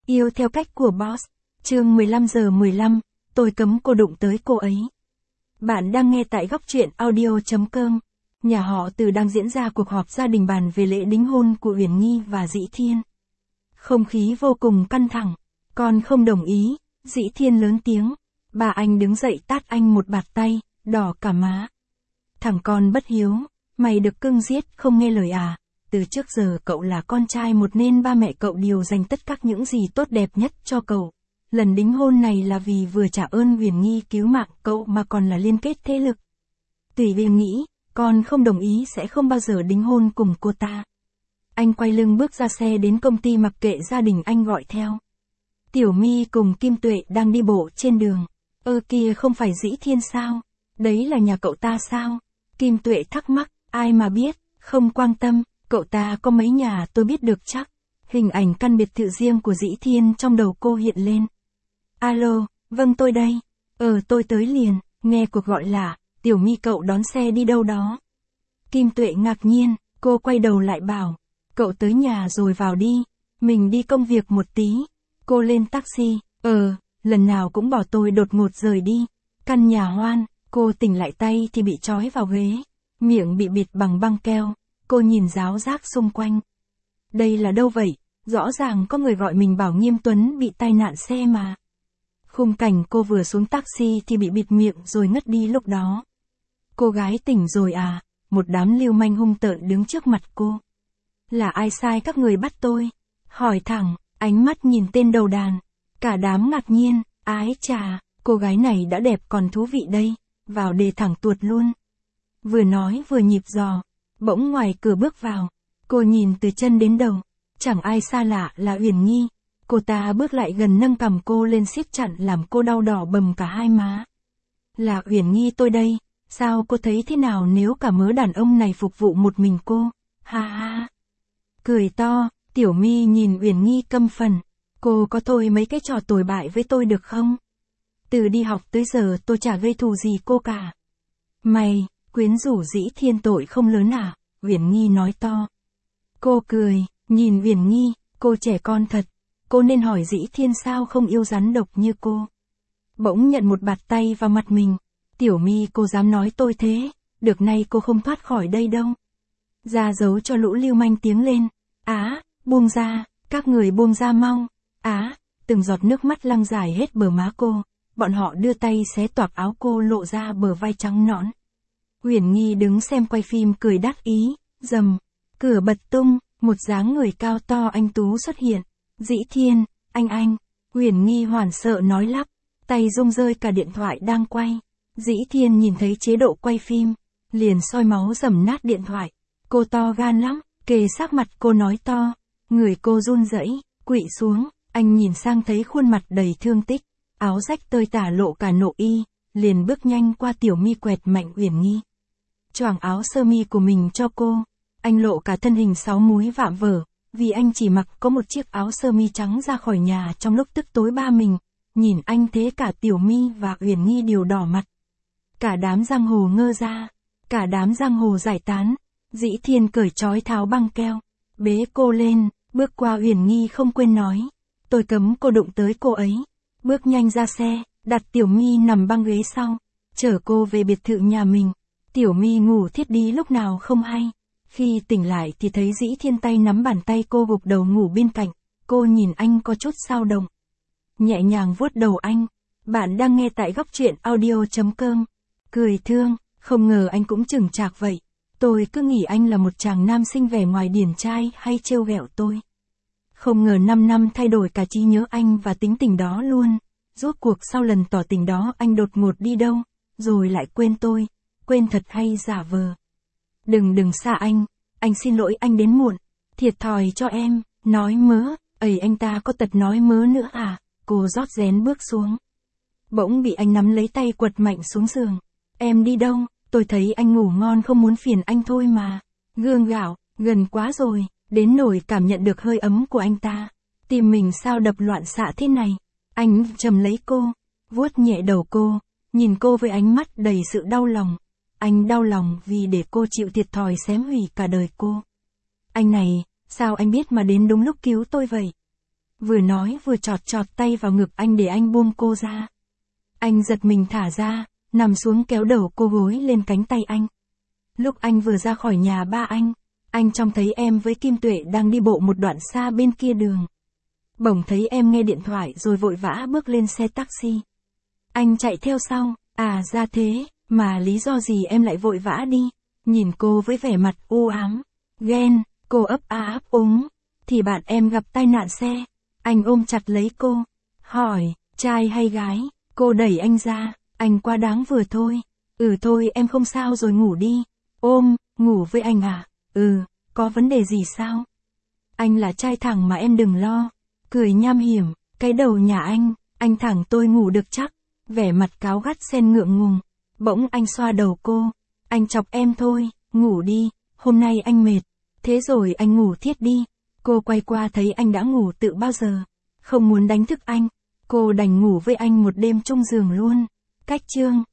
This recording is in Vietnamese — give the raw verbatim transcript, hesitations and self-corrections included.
Yêu theo cách của boss. Chương mười lăm giờ mười lăm, tôi cấm cô đụng tới cô ấy. Bạn đang nghe tại góc truyện audio chấm com. Nhà họ Từ đang diễn ra cuộc họp gia đình bàn về lễ đính hôn của Uyển Nhi và Dĩ Thiên. Không khí vô cùng căng thẳng. Con không đồng ý, Dĩ Thiên lớn tiếng. Bà anh đứng dậy tát anh một bạt tay, đỏ cả má. Thằng con bất hiếu, mày được cưng giết không nghe lời à? Từ trước giờ cậu là con trai một nên ba mẹ cậu đều dành tất cả những gì tốt đẹp nhất cho cậu. Lần đính hôn này là vì vừa trả ơn Uyển Nhi cứu mạng cậu mà còn là liên kết thế lực. Tùy vì nghĩ, con không đồng ý sẽ không bao giờ đính hôn cùng cô ta. Anh quay lưng bước ra xe đến công ty mặc kệ gia đình anh gọi theo. Tiểu My cùng Kim Tuệ đang đi bộ trên đường. Ơ kia không phải Dĩ Thiên sao? Đấy là nhà cậu ta sao? Kim Tuệ thắc mắc, ai mà biết, không quan tâm, cậu ta có mấy nhà tôi biết được chắc. Hình ảnh căn biệt thự riêng của Dĩ Thiên trong đầu cô hiện lên. Alo, vâng tôi đây. Ờ tôi tới liền, nghe cuộc gọi lạ, Tiểu My cậu đón xe đi đâu đó. Kim Tuệ ngạc nhiên, cô quay đầu lại bảo, cậu tới nhà rồi vào đi, mình đi công việc một tí. Cô lên taxi, ờ, lần nào cũng bỏ tôi đột ngột rời đi. Căn nhà hoan, cô tỉnh lại tay thì bị trói vào ghế, miệng bị bịt bằng băng keo, cô nhìn ráo rác xung quanh. Đây là đâu vậy? Rõ ràng có người gọi mình bảo Nghiêm Tuấn bị tai nạn xe mà. Khung cảnh cô vừa xuống taxi thì bị bịt miệng rồi ngất đi lúc đó. Cô gái tỉnh rồi à? Một đám lưu manh hung tợn đứng trước mặt cô. Là ai sai các người bắt tôi? Hỏi thẳng, ánh mắt nhìn tên đầu đàn. Cả đám ngạc nhiên, ái chà, cô gái này đã đẹp còn thú vị đây, vào đề thẳng tuột luôn. Vừa nói vừa nhịp giò, bỗng ngoài cửa bước vào, cô nhìn từ chân đến đầu, chẳng ai xa lạ là Uyển Nhi. Cô ta bước lại gần nâng cằm cô lên siết chặt làm cô đau đỏ bầm cả hai má. Là Uyển Nhi tôi đây, sao cô thấy thế nào nếu cả mớ đàn ông này phục vụ một mình cô? Ha ha. Cười to, Tiểu My nhìn Uyển Nhi căm phẫn. Cô có thôi mấy cái trò tồi bại với tôi được không? Từ đi học tới giờ tôi chả gây thù gì cô cả. Mày, quyến rũ Dĩ Thiên tội không lớn à? Uyển Nhi nói to. Cô cười, nhìn Uyển Nhi, cô trẻ con thật. Cô nên hỏi Dĩ Thiên sao không yêu rắn độc như cô. Bỗng nhận một bạt tay vào mặt mình. Tiểu My cô dám nói tôi thế, được nay cô không thoát khỏi đây đâu. Ra dấu cho lũ lưu manh tiếng lên. Á, buông ra, các người buông ra mau. Á, từng giọt nước mắt lăn dài hết bờ má cô. Bọn họ đưa tay xé toạc áo cô lộ ra bờ vai trắng nõn. Uyển Nhi đứng xem quay phim cười đắc ý, rầm, cửa bật tung, một dáng người cao to anh tú xuất hiện. Dĩ Thiên, anh anh, Uyển Nhi hoảng sợ nói lắp, tay rung rơi cả điện thoại đang quay. Dĩ Thiên nhìn thấy chế độ quay phim, liền soi máu dầm nát điện thoại. Cô to gan lắm, kề sát mặt cô nói to, người cô run rẩy, quỵ xuống, anh nhìn sang thấy khuôn mặt đầy thương tích, áo rách tơi tả lộ cả nội y, liền bước nhanh qua Tiểu My quẹt mạnh Uyển Nhi. Choàng áo sơ mi của mình cho cô, anh lộ cả thân hình sáu múi vạm vỡ. Vì anh chỉ mặc có một chiếc áo sơ mi trắng ra khỏi nhà trong lúc tức tối ba mình, nhìn anh thế cả Tiểu My và Uyển Nhi đều đỏ mặt. Cả đám giang hồ ngơ ra, cả đám giang hồ giải tán. Dĩ Thiên cởi trói tháo băng keo, bế cô lên, bước qua Uyển Nhi không quên nói, tôi cấm cô đụng tới cô ấy. Bước nhanh ra xe, đặt Tiểu My nằm băng ghế sau, chở cô về biệt thự nhà mình. Tiểu My ngủ thiếp đi lúc nào không hay. Khi tỉnh lại thì thấy Dĩ Thiên tay nắm bàn tay cô gục đầu ngủ bên cạnh, cô nhìn anh có chút xao động. Nhẹ nhàng vuốt đầu anh, bạn đang nghe tại góc truyện audio chấm com. Cười thương, không ngờ anh cũng chừng chạc vậy. Tôi cứ nghĩ anh là một chàng nam sinh vẻ ngoài điển trai hay trêu ghẹo tôi. Không ngờ năm năm thay đổi cả trí nhớ anh và tính tình đó luôn. Rốt cuộc sau lần tỏ tình đó anh đột ngột đi đâu, rồi lại quên tôi, quên thật hay giả vờ. Đừng đừng xa anh, anh xin lỗi anh đến muộn, thiệt thòi cho em, nói mớ, ầy anh ta có tật nói mớ nữa à, cô rót rén bước xuống. Bỗng bị anh nắm lấy tay quật mạnh xuống giường, em đi đâu, tôi thấy anh ngủ ngon không muốn phiền anh thôi mà, gương gạo, gần quá rồi, đến nỗi cảm nhận được hơi ấm của anh ta, tim mình sao đập loạn xạ thế này, anh chầm lấy cô, vuốt nhẹ đầu cô, nhìn cô với ánh mắt đầy sự đau lòng. Anh đau lòng vì để cô chịu thiệt thòi xém hủy cả đời cô. Anh này, sao anh biết mà đến đúng lúc cứu tôi vậy? Vừa nói vừa chọt chọt tay vào ngực anh để anh buông cô ra. Anh giật mình thả ra, nằm xuống kéo đầu cô gối lên cánh tay anh. Lúc anh vừa ra khỏi nhà ba anh, anh trông thấy em với Kim Tuệ đang đi bộ một đoạn xa bên kia đường. Bỗng thấy em nghe điện thoại rồi vội vã bước lên xe taxi. Anh chạy theo sau, à ra thế, mà lý do gì em lại vội vã đi? Nhìn cô với vẻ mặt u ám, ghen, cô ấp a ấp úng. Thì bạn em gặp tai nạn xe. Anh ôm chặt lấy cô, hỏi, trai hay gái? Cô đẩy anh ra, anh quá đáng vừa thôi. Ừ thôi em không sao rồi ngủ đi. Ôm, ngủ với anh à? Ừ, có vấn đề gì sao? Anh là trai thẳng mà em đừng lo. Cười nham hiểm, cái đầu nhà anh, anh thẳng tôi ngủ được chắc. Vẻ mặt cáo gắt xen ngượng ngùng. Bỗng anh xoa đầu cô. Anh chọc em thôi, ngủ đi, hôm nay anh mệt. Thế rồi anh ngủ thiếp đi. Cô quay qua thấy anh đã ngủ từ bao giờ. Không muốn đánh thức anh. Cô đành ngủ với anh một đêm chung giường luôn. Cách chương